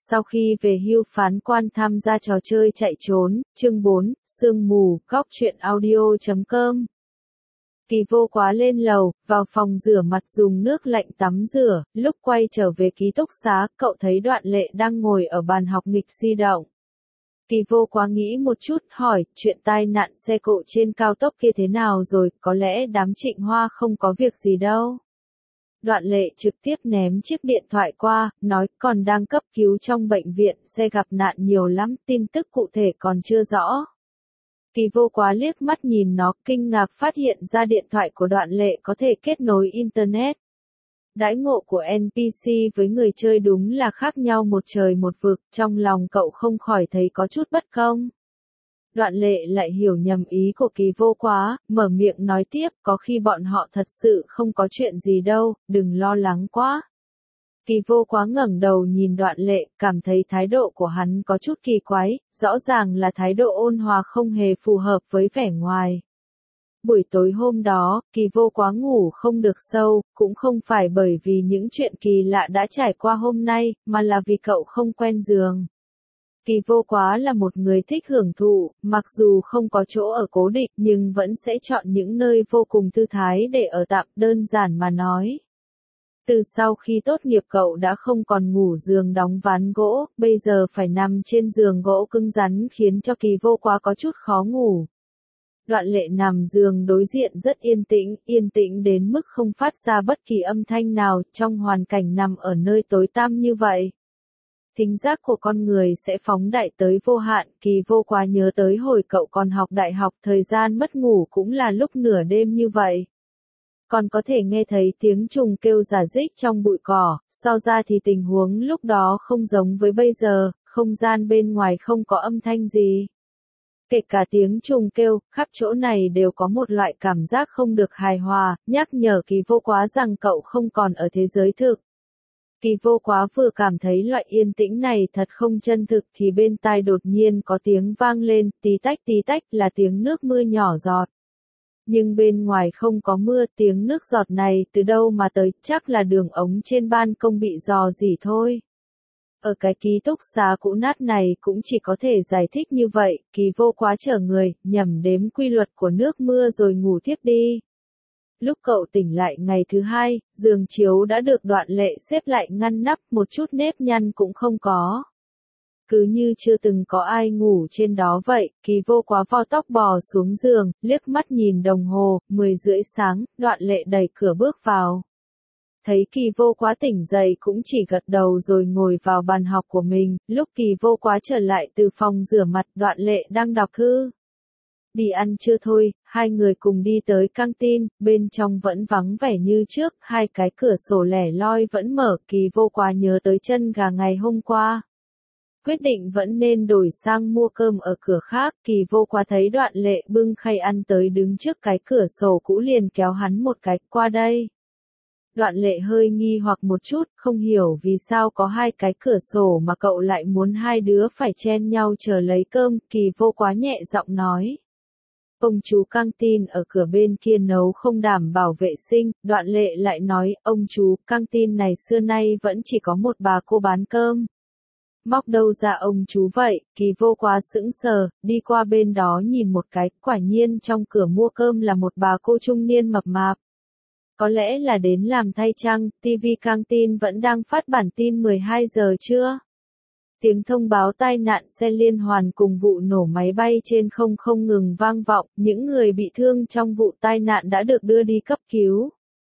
Sau khi về hưu phán quan tham gia trò chơi chạy trốn, chương 4, sương mù, góc truyện audio.com. Kỳ Vô Quá lên lầu, vào phòng rửa mặt dùng nước lạnh tắm rửa, lúc quay trở về ký túc xá, cậu thấy Đoạn Lệ đang ngồi ở bàn học nghịch di động. Kỳ Vô Quá nghĩ một chút, hỏi, chuyện tai nạn xe cộ trên cao tốc kia thế nào rồi, có lẽ đám Trịnh Hoa không có việc gì đâu. Đoạn Lệ trực tiếp ném chiếc điện thoại qua, nói còn đang cấp cứu trong bệnh viện, xe gặp nạn nhiều lắm, tin tức cụ thể còn chưa rõ. Kỳ Vô Quá liếc mắt nhìn nó, kinh ngạc phát hiện ra điện thoại của Đoạn Lệ có thể kết nối Internet. Đãi ngộ của NPC với người chơi đúng là khác nhau một trời một vực, trong lòng cậu không khỏi thấy có chút bất công. Đoạn Lệ lại hiểu nhầm ý của Kỳ Vô Quá, mở miệng nói tiếp, có khi bọn họ thật sự không có chuyện gì đâu, đừng lo lắng quá. Kỳ Vô Quá ngẩng đầu nhìn Đoạn Lệ, cảm thấy thái độ của hắn có chút kỳ quái, rõ ràng là thái độ ôn hòa không hề phù hợp với vẻ ngoài. Buổi tối hôm đó, Kỳ Vô Quá ngủ không được sâu, cũng không phải bởi vì những chuyện kỳ lạ đã trải qua hôm nay, mà là vì cậu không quen giường. Kỳ Vô Quá là một người thích hưởng thụ, mặc dù không có chỗ ở cố định nhưng vẫn sẽ chọn những nơi vô cùng thư thái để ở tạm, đơn giản mà nói. Từ sau khi tốt nghiệp cậu đã không còn ngủ giường đóng ván gỗ, bây giờ phải nằm trên giường gỗ cứng rắn khiến cho Kỳ Vô Quá có chút khó ngủ. Đoạn Lệ nằm giường đối diện rất yên tĩnh đến mức không phát ra bất kỳ âm thanh nào trong hoàn cảnh nằm ở nơi tối tăm như vậy. Thính giác của con người sẽ phóng đại tới vô hạn, Kỳ Vô Quá nhớ tới hồi cậu còn học đại học, thời gian mất ngủ cũng là lúc nửa đêm như vậy. Còn có thể nghe thấy tiếng trùng kêu rả rích trong bụi cỏ, so ra thì tình huống lúc đó không giống với bây giờ, không gian bên ngoài không có âm thanh gì. Kể cả tiếng trùng kêu, khắp chỗ này đều có một loại cảm giác không được hài hòa, nhắc nhở Kỳ Vô Quá rằng cậu không còn ở thế giới thực. Kỳ Vô Quá vừa cảm thấy loại yên tĩnh này thật không chân thực thì bên tai đột nhiên có tiếng vang lên, tí tách là tiếng nước mưa nhỏ giọt. Nhưng bên ngoài không có mưa, tiếng nước giọt này từ đâu mà tới, chắc là đường ống trên ban công bị rò rỉ thôi. Ở cái ký túc xá cũ nát này cũng chỉ có thể giải thích như vậy, Kỳ Vô Quá chở người, nhẩm đếm quy luật của nước mưa rồi ngủ tiếp đi. Lúc cậu tỉnh lại ngày thứ hai, giường chiếu đã được Đoạn Lệ xếp lại ngăn nắp, một chút nếp nhăn cũng không có. Cứ như chưa từng có ai ngủ trên đó vậy, Kỳ Vô Quá vo tóc bò xuống giường, liếc mắt nhìn đồng hồ, 10:30 sáng, Đoạn Lệ đẩy cửa bước vào. Thấy Kỳ Vô Quá tỉnh dậy cũng chỉ gật đầu rồi ngồi vào bàn học của mình, lúc Kỳ Vô Quá trở lại từ phòng rửa mặt, Đoạn Lệ đang đọc thư. Đi ăn trưa thôi, hai người cùng đi tới căng tin, bên trong vẫn vắng vẻ như trước, hai cái cửa sổ lẻ loi vẫn mở, Kỳ Vô Quá nhớ tới chân gà ngày hôm qua. Quyết định vẫn nên đổi sang mua cơm ở cửa khác, Kỳ Vô Quá thấy Đoạn Lệ bưng khay ăn tới đứng trước cái cửa sổ cũ liền kéo hắn một cái, qua đây. Đoạn Lệ hơi nghi hoặc một chút, không hiểu vì sao có hai cái cửa sổ mà cậu lại muốn hai đứa phải chen nhau chờ lấy cơm, Kỳ Vô Quá nhẹ giọng nói. Ông chú căng tin ở cửa bên kia nấu không đảm bảo vệ sinh, Đoạn Lệ lại nói, ông chú căng tin này xưa nay vẫn chỉ có một bà cô bán cơm. Móc đâu ra ông chú vậy, Kỳ Vô Quá sững sờ, đi qua bên đó nhìn một cái, quả nhiên trong cửa mua cơm là một bà cô trung niên mập mạp. Có lẽ là đến làm thay chăng, TV căng tin vẫn đang phát bản tin 12 giờ chưa? Tiếng thông báo tai nạn xe liên hoàn cùng vụ nổ máy bay trên không ngừng vang vọng, những người bị thương trong vụ tai nạn đã được đưa đi cấp cứu.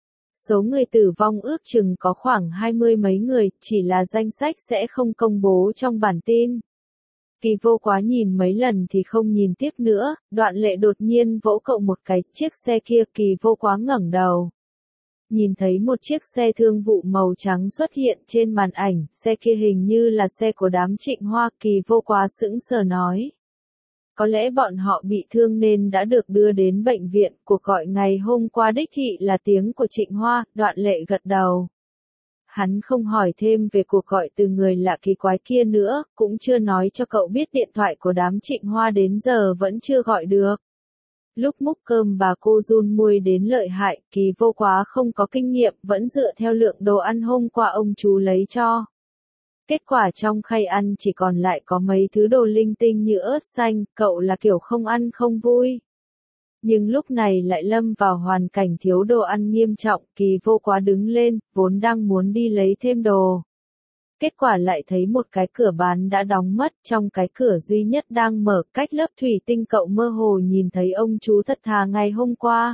Số người tử vong ước chừng có khoảng 20 mấy người, chỉ là danh sách sẽ không công bố trong bản tin. Kỳ Vô Quá nhìn mấy lần thì không nhìn tiếp nữa, Đoạn Lệ đột nhiên vỗ cậu một cái, chiếc xe kia, Kỳ Vô Quá ngẩng đầu. Nhìn thấy một chiếc xe thương vụ màu trắng xuất hiện trên màn ảnh, xe kia hình như là xe của đám Trịnh Hoa, Kỳ Vô Quá sững sờ nói. Có lẽ bọn họ bị thương nên đã được đưa đến bệnh viện, cuộc gọi ngày hôm qua đích thị là tiếng của Trịnh Hoa, Đoạn Lệ gật đầu. Hắn không hỏi thêm về cuộc gọi từ người lạ kỳ quái kia nữa, cũng chưa nói cho cậu biết điện thoại của đám Trịnh Hoa đến giờ vẫn chưa gọi được. Lúc múc cơm bà cô run môi đến lợi hại, Kỳ Vô Quá không có kinh nghiệm, vẫn dựa theo lượng đồ ăn hôm qua ông chú lấy cho. Kết quả trong khay ăn chỉ còn lại có mấy thứ đồ linh tinh như ớt xanh, cậu là kiểu không ăn không vui. Nhưng lúc này lại lâm vào hoàn cảnh thiếu đồ ăn nghiêm trọng, Kỳ Vô Quá đứng lên, vốn đang muốn đi lấy thêm đồ. Kết quả lại thấy một cái cửa bán đã đóng mất, trong cái cửa duy nhất đang mở, cách lớp thủy tinh cậu mơ hồ nhìn thấy ông chú thật thà ngày hôm qua.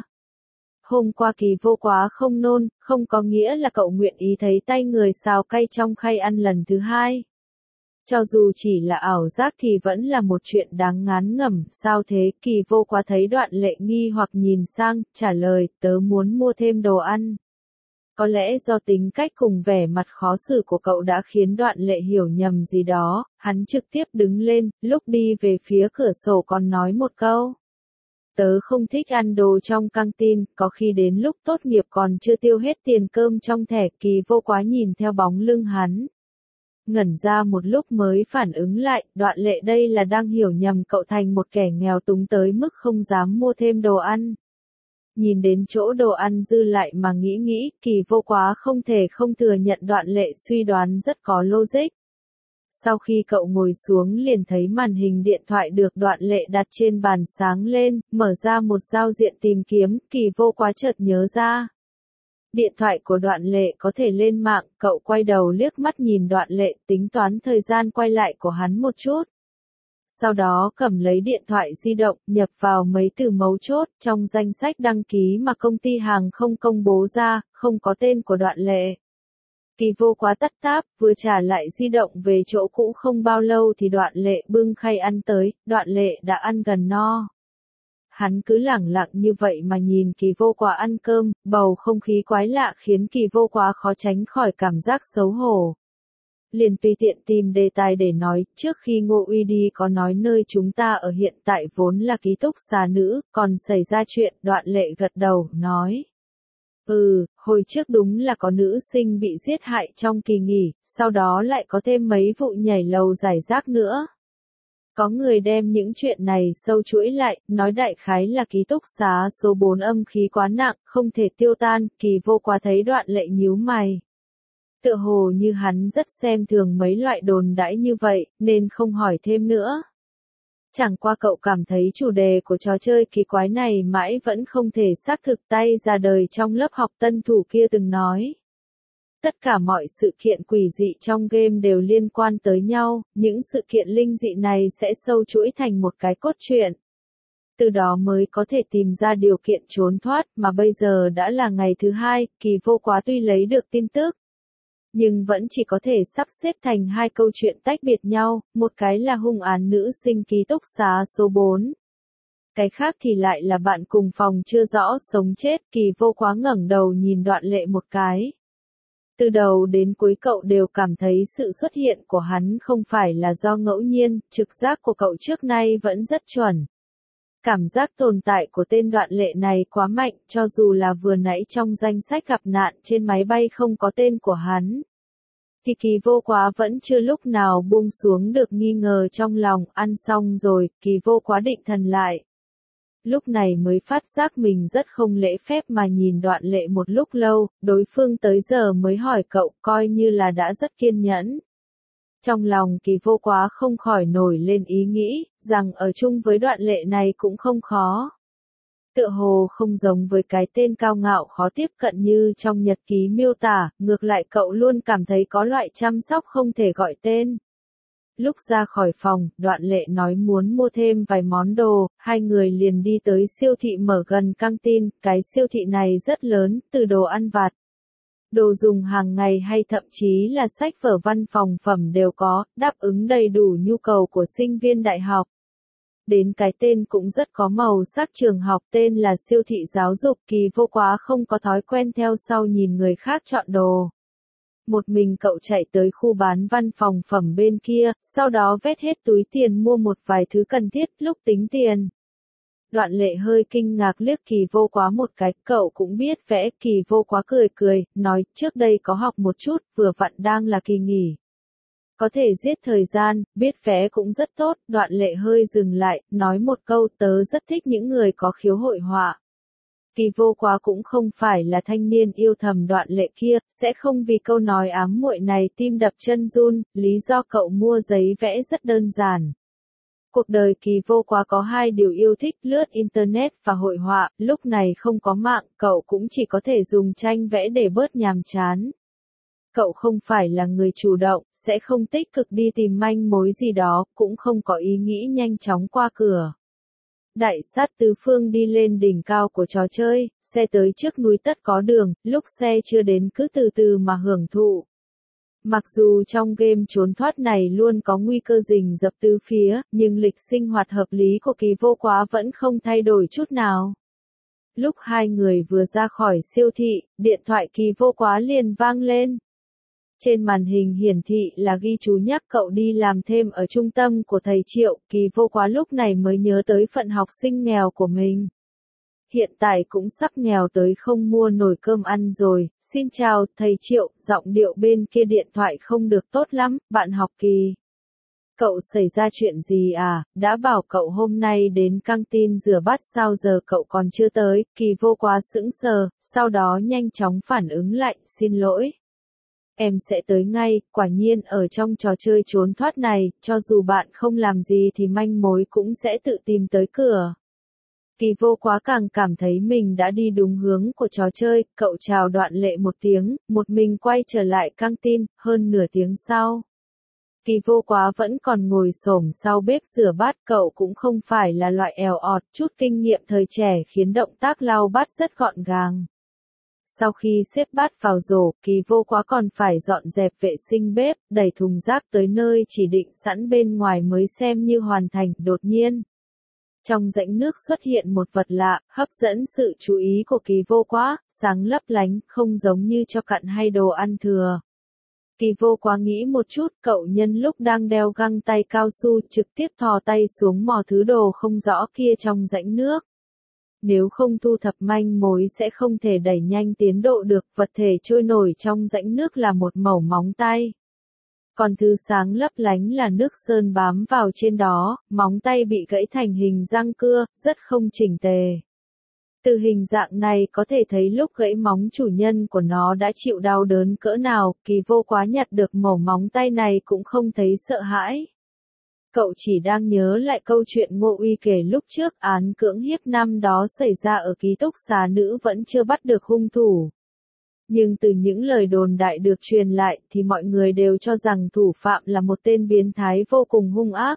Hôm qua Kỳ Vô Quá không nôn, không có nghĩa là cậu nguyện ý thấy tay người xào cay trong khay ăn lần thứ hai. Cho dù chỉ là ảo giác thì vẫn là một chuyện đáng ngán ngẩm, sao thế? Kỳ Vô Quá thấy Đoạn Lệ nghi hoặc nhìn sang, trả lời, tớ muốn mua thêm đồ ăn. Có lẽ do tính cách cùng vẻ mặt khó xử của cậu đã khiến Đoạn Lệ hiểu nhầm gì đó, hắn trực tiếp đứng lên, lúc đi về phía cửa sổ còn nói một câu. Tớ không thích ăn đồ trong căng tin, có khi đến lúc tốt nghiệp còn chưa tiêu hết tiền cơm trong thẻ. Kỳ Vô Quá nhìn theo bóng lưng hắn. Ngẩn ra một lúc mới phản ứng lại, Đoạn Lệ đây là đang hiểu nhầm cậu thành một kẻ nghèo túng tới mức không dám mua thêm đồ ăn. Nhìn đến chỗ đồ ăn dư lại mà nghĩ, Kỳ Vô Quá không thể không thừa nhận Đoạn Lệ suy đoán rất có logic. Sau khi cậu ngồi xuống liền thấy màn hình điện thoại được Đoạn Lệ đặt trên bàn sáng lên, mở ra một giao diện tìm kiếm, Kỳ Vô Quá chợt nhớ ra. Điện thoại của Đoạn Lệ có thể lên mạng, cậu quay đầu liếc mắt nhìn Đoạn Lệ, tính toán thời gian quay lại của hắn một chút. Sau đó cầm lấy điện thoại di động, nhập vào mấy từ mấu chốt, trong danh sách đăng ký mà công ty hàng không công bố ra, không có tên của Đoạn Lệ. Kỳ Vô Quá tắt tab, vừa trả lại di động về chỗ cũ không bao lâu thì Đoạn Lệ bưng khay ăn tới, Đoạn Lệ đã ăn gần no. Hắn cứ lẳng lặng như vậy mà nhìn Kỳ Vô Quá ăn cơm, bầu không khí quái lạ khiến Kỳ Vô Quá khó tránh khỏi cảm giác xấu hổ. Liền tùy tiện tìm đề tài để nói, trước khi Ngô Uy đi có nói nơi chúng ta ở hiện tại vốn là ký túc xá nữ, còn xảy ra chuyện. Đoạn Lệ gật đầu, nói. Hồi trước đúng là có nữ sinh bị giết hại trong kỳ nghỉ, sau đó lại có thêm mấy vụ nhảy lầu rải rác nữa. Có người đem những chuyện này sâu chuỗi lại, nói đại khái là ký túc xá số 4 âm khí quá nặng, không thể tiêu tan. Kỳ Vô Quá thấy Đoạn Lệ nhíu mày. Tựa hồ như hắn rất xem thường mấy loại đồn đãi như vậy, nên không hỏi thêm nữa. Chẳng qua cậu cảm thấy chủ đề của trò chơi kỳ quái này mãi vẫn không thể xác thực tay ra đời trong lớp học tân thủ kia từng nói. Tất cả mọi sự kiện quỷ dị trong game đều liên quan tới nhau, những sự kiện linh dị này sẽ sâu chuỗi thành một cái cốt truyện. Từ đó mới có thể tìm ra điều kiện trốn thoát, mà bây giờ đã là ngày thứ hai, Kỳ Vô Quá tuy lấy được tin tức. Nhưng vẫn chỉ có thể sắp xếp thành hai câu chuyện tách biệt nhau, một cái là hung án nữ sinh ký túc xá số 4. Cái khác thì lại là bạn cùng phòng chưa rõ sống chết. Kỳ Vô Quá ngẩng đầu nhìn Đoạn Lệ một cái. Từ đầu đến cuối cậu đều cảm thấy sự xuất hiện của hắn không phải là do ngẫu nhiên, trực giác của cậu trước nay vẫn rất chuẩn. Cảm giác tồn tại của tên Đoạn Lệ này quá mạnh, cho dù là vừa nãy trong danh sách gặp nạn trên máy bay không có tên của hắn. Thì Kỳ Vô Quá vẫn chưa lúc nào buông xuống được nghi ngờ trong lòng. Ăn xong rồi, Kỳ Vô Quá định thần lại. Lúc này mới phát giác mình rất không lễ phép mà nhìn Đoạn Lệ một lúc lâu, đối phương tới giờ mới hỏi cậu, coi như là đã rất kiên nhẫn. Trong lòng Kỳ Vô Quá không khỏi nổi lên ý nghĩ, rằng ở chung với Đoạn Lệ này cũng không khó. Tựa hồ không giống với cái tên cao ngạo khó tiếp cận như trong nhật ký miêu tả, ngược lại cậu luôn cảm thấy có loại chăm sóc không thể gọi tên. Lúc ra khỏi phòng, Đoạn Lệ nói muốn mua thêm vài món đồ, hai người liền đi tới siêu thị mở gần căng tin. Cái siêu thị này rất lớn, từ đồ ăn vặt, đồ dùng hàng ngày hay thậm chí là sách vở văn phòng phẩm đều có, đáp ứng đầy đủ nhu cầu của sinh viên đại học. Đến cái tên cũng rất có màu sắc trường học, tên là siêu thị giáo dục. Kỳ Vô Quá không có thói quen theo sau nhìn người khác chọn đồ. Một mình cậu chạy tới khu bán văn phòng phẩm bên kia, sau đó vét hết túi tiền mua một vài thứ cần thiết. Lúc tính tiền, Đoạn Lệ hơi kinh ngạc liếc Kỳ Vô Quá một cái, cậu cũng biết vẽ. Kỳ Vô Quá cười, nói, trước đây có học một chút, vừa vặn đang là kỳ nghỉ. Có thể giết thời gian, biết vẽ cũng rất tốt. Đoạn Lệ hơi dừng lại, nói một câu, tớ rất thích những người có khiếu hội họa. Kỳ Vô Quá cũng không phải là thanh niên yêu thầm Đoạn Lệ kia, sẽ không vì câu nói ám muội này tim đập chân run, lý do cậu mua giấy vẽ rất đơn giản. Cuộc đời Kỳ Vô Quá có hai điều yêu thích, lướt internet và hội họa, lúc này không có mạng, cậu cũng chỉ có thể dùng tranh vẽ để bớt nhàm chán. Cậu không phải là người chủ động, sẽ không tích cực đi tìm manh mối gì đó, cũng không có ý nghĩ nhanh chóng qua cửa. Đại sát tứ phương đi lên đỉnh cao của trò chơi, xe tới trước núi tất có đường, lúc xe chưa đến cứ từ từ mà hưởng thụ. Mặc dù trong game trốn thoát này luôn có nguy cơ rình rập tứ phía, nhưng lịch sinh hoạt hợp lý của Kỳ Vô Quá vẫn không thay đổi chút nào. Lúc hai người vừa ra khỏi siêu thị, điện thoại Kỳ Vô Quá liền vang lên. Trên màn hình hiển thị là ghi chú nhắc cậu đi làm thêm ở trung tâm của thầy Triệu, Kỳ Vô Quá lúc này mới nhớ tới phận học sinh nghèo của mình. Hiện tại cũng sắp nghèo tới không mua nổi cơm ăn rồi, xin chào, thầy Triệu, giọng điệu bên kia điện thoại không được tốt lắm, bạn học Kỳ. Cậu xảy ra chuyện gì à, đã bảo cậu hôm nay đến căng tin rửa bát sao giờ cậu còn chưa tới, Kỳ Vô Quá sững sờ, sau đó nhanh chóng phản ứng lại, xin lỗi. Em sẽ tới ngay, quả nhiên ở trong trò chơi trốn thoát này, cho dù bạn không làm gì thì manh mối cũng sẽ tự tìm tới cửa. Kỳ Vô Quá càng cảm thấy mình đã đi đúng hướng của trò chơi, cậu chào Đoạn Lệ một tiếng, một mình quay trở lại căng tin, hơn nửa tiếng sau. Kỳ Vô Quá vẫn còn ngồi xổm sau bếp rửa bát, cậu cũng không phải là loại èo ọt, chút kinh nghiệm thời trẻ khiến động tác lau bát rất gọn gàng. Sau khi xếp bát vào rổ, Kỳ Vô Quá còn phải dọn dẹp vệ sinh bếp, đẩy thùng rác tới nơi chỉ định sẵn bên ngoài mới xem như hoàn thành, đột nhiên. Trong rãnh nước xuất hiện một vật lạ, hấp dẫn sự chú ý của Kỳ Vô Quá, sáng lấp lánh, không giống như cho cặn hay đồ ăn thừa. Kỳ Vô Quá nghĩ một chút, cậu nhân lúc đang đeo găng tay cao su trực tiếp thò tay xuống mò thứ đồ không rõ kia trong rãnh nước. Nếu không thu thập manh mối sẽ không thể đẩy nhanh tiến độ được, vật thể trôi nổi trong rãnh nước là một mẩu móng tay. Còn thứ sáng lấp lánh là nước sơn bám vào trên đó, móng tay bị gãy thành hình răng cưa, rất không chỉnh tề. Từ hình dạng này có thể thấy lúc gãy móng chủ nhân của nó đã chịu đau đớn cỡ nào, Kỳ Vô Quá nhặt được mẩu móng tay này cũng không thấy sợ hãi. Cậu chỉ đang nhớ lại câu chuyện Ngô Uy kể lúc trước, án cưỡng hiếp năm đó xảy ra ở ký túc xá nữ vẫn chưa bắt được hung thủ. Nhưng từ những lời đồn đại được truyền lại thì mọi người đều cho rằng thủ phạm là một tên biến thái vô cùng hung ác.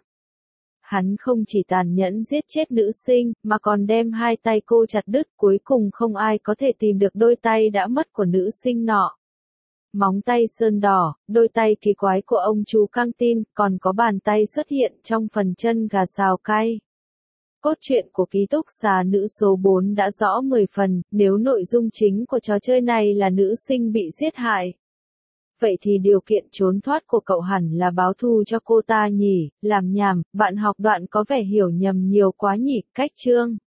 Hắn không chỉ tàn nhẫn giết chết nữ sinh, mà còn đem hai tay cô chặt đứt, cuối cùng không ai có thể tìm được đôi tay đã mất của nữ sinh nọ. Móng tay sơn đỏ, đôi tay kỳ quái của ông chú căng tin, còn có bàn tay xuất hiện trong phần chân gà xào cay. Cốt truyện của ký túc xá nữ số 4 đã rõ 10 phần, nếu nội dung chính của trò chơi này là nữ sinh bị giết hại. Vậy thì điều kiện trốn thoát của cậu hẳn là báo thù cho cô ta nhỉ, làm nhảm, bạn học Đoạn có vẻ hiểu nhầm nhiều quá nhỉ, cách chương.